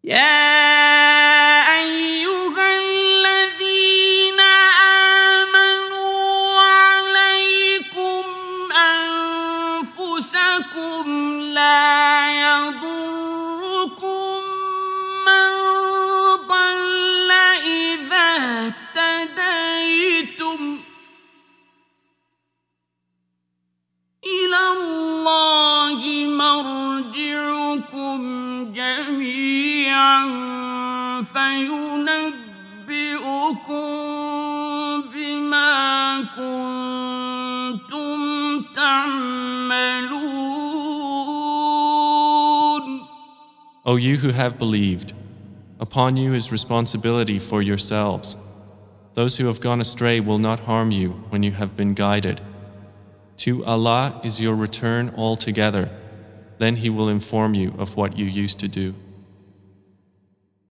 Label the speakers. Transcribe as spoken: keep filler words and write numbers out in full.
Speaker 1: يا أيها الذين آمنوا عليكم أنفسكم لا يضركم من ضل إذا اهتديتم إلى الله مرجعكم جميعا فينبئكم بما كنتم تعملون.
Speaker 2: O you who have believed, upon you is responsibility for yourselves. Those who have gone astray will not harm you when you have been guided. To Allah is your return altogether, then He will inform you of what you used to do.